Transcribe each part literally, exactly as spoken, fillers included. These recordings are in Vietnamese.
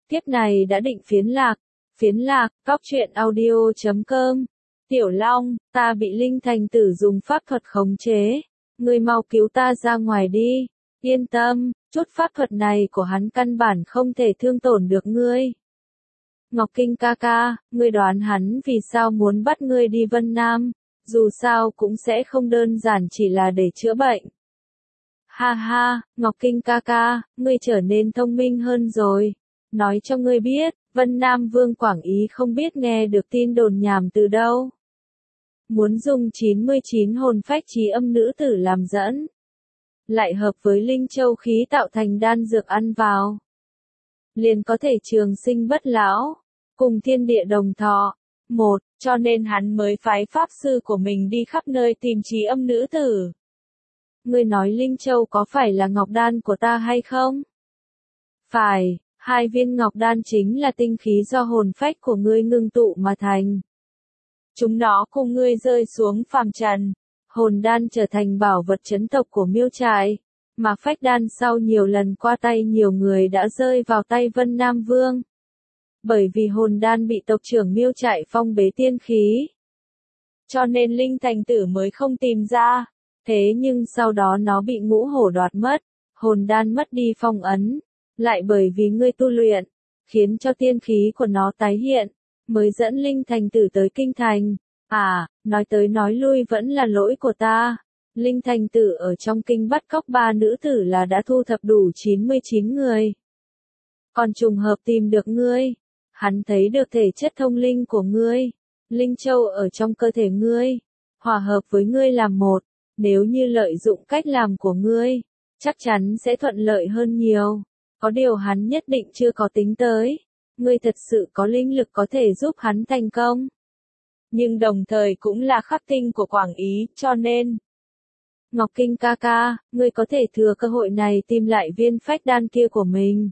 Tiếp này đã định phiến lạc. Phiến lạc, cóc truyện audio chấm com. Tiểu Long, ta bị Linh Thành Tử dùng pháp thuật khống chế. Ngươi mau cứu ta ra ngoài đi. Yên tâm, chút pháp thuật này của hắn căn bản không thể thương tổn được ngươi. Ngọc Kinh ca ca, ngươi đoán hắn vì sao muốn bắt ngươi đi Vân Nam, dù sao cũng sẽ không đơn giản chỉ là để chữa bệnh. Ha ha, Ngọc Kinh ca ca, ngươi trở nên thông minh hơn rồi. Nói cho ngươi biết, Vân Nam Vương Quảng Ý không biết nghe được tin đồn nhảm từ đâu. Muốn dùng chín mươi chín hồn phách trí âm nữ tử làm dẫn. Lại hợp với linh châu khí tạo thành đan dược ăn vào. Liền có thể trường sinh bất lão, cùng thiên địa đồng thọ. Một, cho nên hắn mới phái pháp sư của mình đi khắp nơi tìm trí âm nữ tử. Ngươi nói linh châu có phải là ngọc đan của ta hay không? Phải, hai viên ngọc đan chính là tinh khí do hồn phách của ngươi ngưng tụ mà thành. Chúng nó cùng ngươi rơi xuống phàm trần. Hồn đan trở thành bảo vật trấn tộc của Miêu Trại, mà phách đan sau nhiều lần qua tay nhiều người đã rơi vào tay Vân Nam Vương. Bởi vì hồn đan bị tộc trưởng Miêu Trại phong bế tiên khí. Cho nên Linh Thành Tử mới không tìm ra, thế nhưng sau đó nó bị ngũ hổ đoạt mất, hồn đan mất đi phong ấn, lại bởi vì ngươi tu luyện, khiến cho tiên khí của nó tái hiện, mới dẫn Linh Thành Tử tới kinh thành. À, nói tới nói lui vẫn là lỗi của ta. Linh Thành Tử ở trong kinh bắt cóc ba nữ tử là đã thu thập đủ chín mươi chín người. Còn trùng hợp tìm được ngươi. Hắn thấy được thể chất thông linh của ngươi. Linh châu ở trong cơ thể ngươi. Hòa hợp với ngươi làm một. Nếu như lợi dụng cách làm của ngươi, chắc chắn sẽ thuận lợi hơn nhiều. Có điều hắn nhất định chưa có tính tới. Ngươi thật sự có linh lực có thể giúp hắn thành công. Nhưng đồng thời cũng là khắc tinh của Quảng Ý, cho nên. Ngọc Kinh ca ca, ngươi có thể thừa cơ hội này tìm lại viên phách đan kia của mình.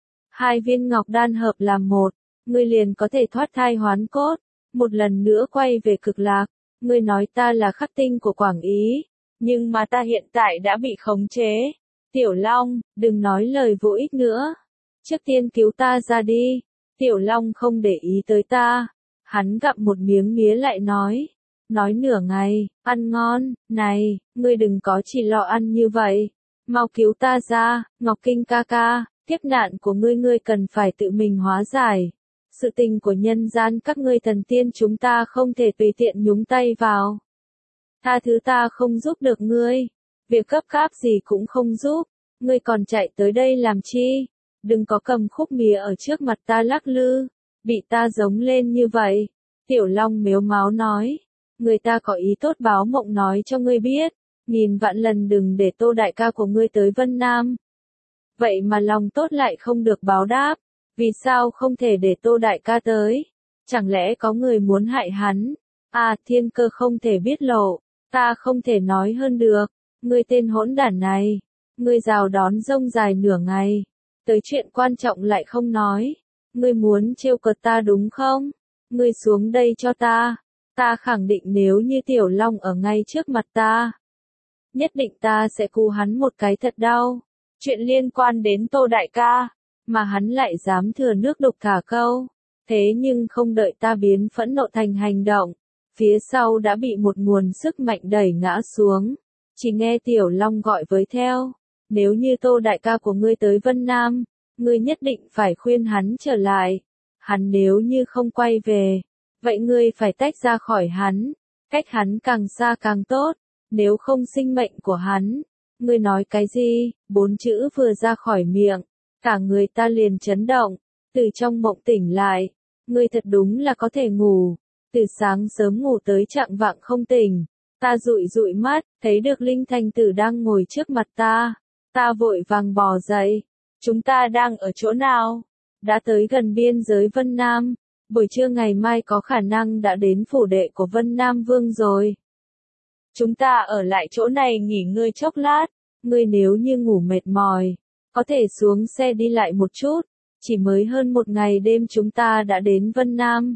Hai viên ngọc đan hợp làm một, ngươi liền có thể thoát thai hoán cốt, một lần nữa quay về cực lạc. Ngươi nói ta là khắc tinh của Quảng Ý, nhưng mà ta hiện tại đã bị khống chế. Tiểu Long, đừng nói lời vô ích nữa. Trước tiên cứu ta ra đi. Tiểu Long không để ý tới ta. Hắn gặm một miếng mía lại nói. Nói nửa ngày, ăn ngon, này, ngươi đừng có chỉ lo ăn như vậy. Mau cứu ta ra, Ngọc Kinh ca ca, kiếp nạn của ngươi ngươi cần phải tự mình hóa giải. Sự tình của nhân gian các ngươi thần tiên chúng ta không thể tùy tiện nhúng tay vào. Tha thứ ta không giúp được ngươi. Việc cấp gáp gì cũng không giúp. Ngươi còn chạy tới đây làm chi? Đừng có cầm khúc mía ở trước mặt ta lắc lư. Bị ta giống lên như vậy. Tiểu Long mếu máo nói. Người ta có ý tốt báo mộng nói cho ngươi biết. Nghìn vạn lần đừng để Tô đại ca của ngươi tới Vân Nam. Vậy mà lòng tốt lại không được báo đáp. Vì sao không thể để Tô đại ca tới? Chẳng lẽ có người muốn hại hắn? À, thiên cơ không thể biết lộ. Ta không thể nói hơn được. Ngươi tên hỗn đản này. Ngươi rào đón rông dài nửa ngày. Tới chuyện quan trọng lại không nói. Ngươi muốn trêu cợt ta đúng không? Ngươi xuống đây cho ta. Ta khẳng định nếu như Tiểu Long ở ngay trước mặt ta. Nhất định ta sẽ cú hắn một cái thật đau. Chuyện liên quan đến Tô đại ca. Mà hắn lại dám thừa nước đục thả câu. Thế nhưng không đợi ta biến phẫn nộ thành hành động. Phía sau đã bị một nguồn sức mạnh đẩy ngã xuống. Chỉ nghe Tiểu Long gọi với theo. Nếu như Tô đại ca của ngươi tới Vân Nam, ngươi nhất định phải khuyên hắn trở lại. Hắn nếu như không quay về, vậy ngươi phải tách ra khỏi hắn. Cách hắn càng xa càng tốt. Nếu không sinh mệnh của hắn. Ngươi nói cái gì? Bốn chữ vừa ra khỏi miệng. Cả người ta liền chấn động. Từ trong mộng tỉnh lại. Ngươi thật đúng là có thể ngủ. Từ sáng sớm ngủ tới chạng vạng không tỉnh. Ta dụi dụi mắt, thấy được Linh Thành Tử đang ngồi trước mặt ta. Ta vội vàng bò dậy. Chúng ta đang ở chỗ nào? Đã tới gần biên giới Vân Nam. Buổi trưa ngày mai có khả năng đã đến phủ đệ của Vân Nam Vương rồi. Chúng ta ở lại chỗ này nghỉ ngơi chốc lát. Ngươi nếu như ngủ mệt mỏi, có thể xuống xe đi lại một chút. Chỉ mới hơn một ngày đêm chúng ta đã đến Vân Nam.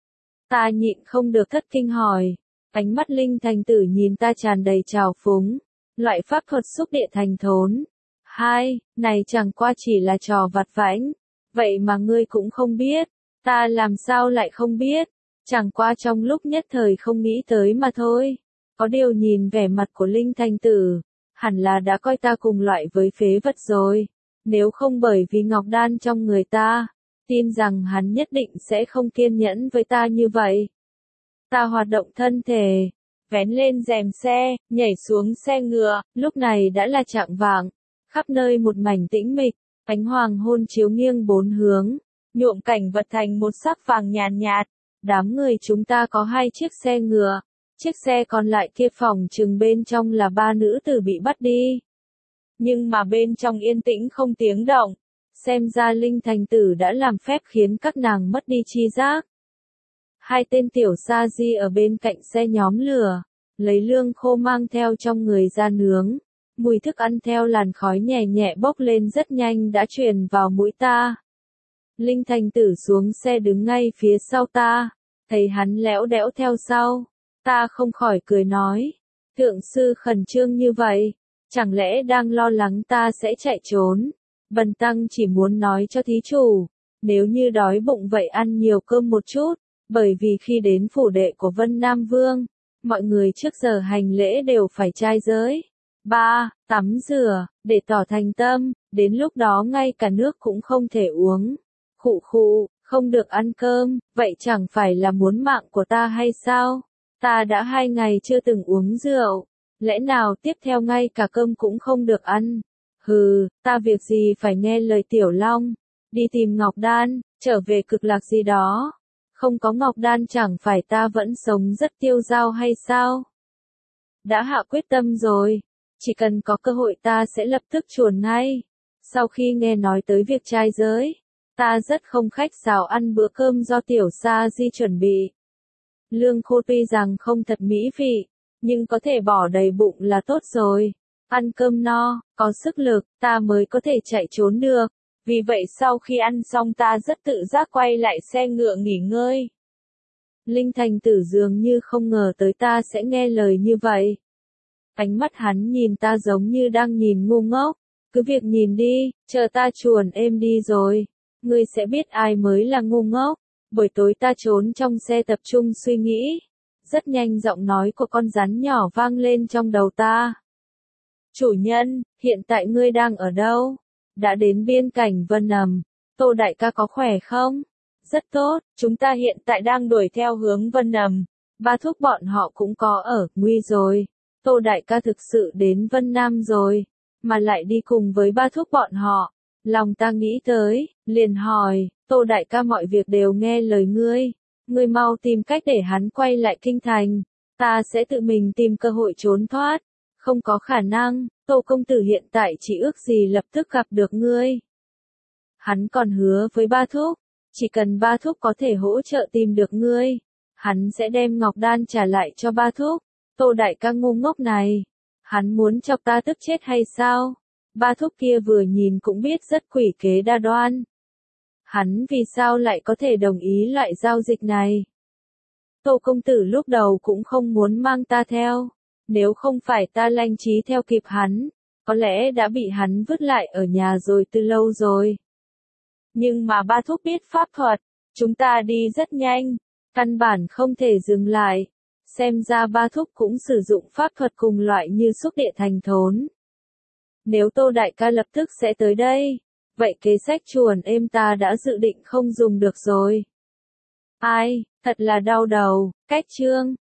Ta nhịn không được thất kinh hỏi. Ánh mắt Linh Thành Tử nhìn ta tràn đầy trào phúng. Loại pháp thuật xúc địa thành thốn. Hai, này chẳng qua chỉ là trò vặt vãnh. Vậy mà ngươi cũng không biết, ta làm sao lại không biết, chẳng qua trong lúc nhất thời không nghĩ tới mà thôi. Có điều nhìn vẻ mặt của Linh Thành Tử, hẳn là đã coi ta cùng loại với phế vật rồi, nếu không bởi vì ngọc đan trong người ta, tin rằng hắn nhất định sẽ không kiên nhẫn với ta như vậy. Ta hoạt động thân thể, vén lên rèm xe, nhảy xuống xe ngựa, lúc này đã là chạng vạng, khắp nơi một mảnh tĩnh mịch, ánh hoàng hôn chiếu nghiêng bốn hướng, nhuộm cảnh vật thành một sắc vàng nhàn nhạt. Đám người chúng ta có hai chiếc xe ngựa, chiếc xe còn lại kia phòng chừng bên trong là ba nữ tử bị bắt đi. Nhưng mà bên trong yên tĩnh không tiếng động, xem ra Linh Thành Tử đã làm phép khiến các nàng mất đi tri giác. Hai tên tiểu sa di ở bên cạnh xe nhóm lửa, lấy lương khô mang theo trong người ra nướng, mùi thức ăn theo làn khói nhẹ nhẹ bốc lên rất nhanh đã truyền vào mũi ta. Linh Thành Tử xuống xe đứng ngay phía sau ta, thấy hắn lẽo đẽo theo sau, ta không khỏi cười nói, thượng sư khẩn trương như vậy, chẳng lẽ đang lo lắng ta sẽ chạy trốn? Bần tăng chỉ muốn nói cho thí chủ, nếu như đói bụng vậy ăn nhiều cơm một chút, bởi vì khi đến phủ đệ của Vân Nam Vương, mọi người trước giờ hành lễ đều phải trai giới. ba. Tắm rửa, để tỏ thành tâm, đến lúc đó ngay cả nước cũng không thể uống. Khụ khụ, không được ăn cơm, vậy chẳng phải là muốn mạng của ta hay sao? Ta đã hai ngày chưa từng uống rượu, lẽ nào tiếp theo ngay cả cơm cũng không được ăn? Hừ, ta việc gì phải nghe lời Tiểu Long, đi tìm Ngọc Đan, trở về cực lạc gì đó. Không có Ngọc Đan chẳng phải ta vẫn sống rất tiêu dao hay sao? Đã hạ quyết tâm rồi, chỉ cần có cơ hội ta sẽ lập tức chuồn ngay. Sau khi nghe nói tới việc trai giới, ta rất không khách sáo ăn bữa cơm do tiểu sa di chuẩn bị. Lương khô tuy rằng không thật mỹ vị, nhưng có thể bỏ đầy bụng là tốt rồi. Ăn cơm no, có sức lực, ta mới có thể chạy trốn được. Vì vậy sau khi ăn xong ta rất tự giác quay lại xe ngựa nghỉ ngơi. Linh Thành Tử dường như không ngờ tới ta sẽ nghe lời như vậy. Ánh mắt hắn nhìn ta giống như đang nhìn ngu ngốc. Cứ việc nhìn đi, chờ ta chuồn êm đi rồi, ngươi sẽ biết ai mới là ngu ngốc. Buổi tối ta trốn trong xe tập trung suy nghĩ. Rất nhanh giọng nói của con rắn nhỏ vang lên trong đầu ta. Chủ nhân, hiện tại ngươi đang ở đâu? Đã đến biên cảnh Vân Nầm. Tô đại ca có khỏe không? Rất tốt, chúng ta hiện tại đang đuổi theo hướng Vân Nầm. Ba thúc bọn họ cũng có ở, nguy rồi. Tô đại ca thực sự đến Vân Nam rồi, mà lại đi cùng với ba thúc bọn họ. Lòng ta nghĩ tới, liền hỏi, Tô đại ca mọi việc đều nghe lời ngươi. Ngươi mau tìm cách để hắn quay lại kinh thành. Ta sẽ tự mình tìm cơ hội trốn thoát. Không có khả năng, Tô công tử hiện tại chỉ ước gì lập tức gặp được ngươi. Hắn còn hứa với ba thúc, chỉ cần ba thúc có thể hỗ trợ tìm được ngươi, hắn sẽ đem Ngọc Đan trả lại cho ba thúc. Tô đại ca ngu ngốc này, hắn muốn chọc ta tức chết hay sao? Ba thúc kia vừa nhìn cũng biết rất quỷ kế đa đoan. Hắn vì sao lại có thể đồng ý loại giao dịch này? Tô công tử lúc đầu cũng không muốn mang ta theo. Nếu không phải ta lanh trí theo kịp hắn, có lẽ đã bị hắn vứt lại ở nhà rồi từ lâu rồi. Nhưng mà ba thúc biết pháp thuật, chúng ta đi rất nhanh, căn bản không thể dừng lại. Xem ra ba thúc cũng sử dụng pháp thuật cùng loại như xúc địa thành thốn. Nếu Tô đại ca lập tức sẽ tới đây, vậy kế sách chuồn êm ta đã dự định không dùng được rồi. Ai, thật là đau đầu, cách chương.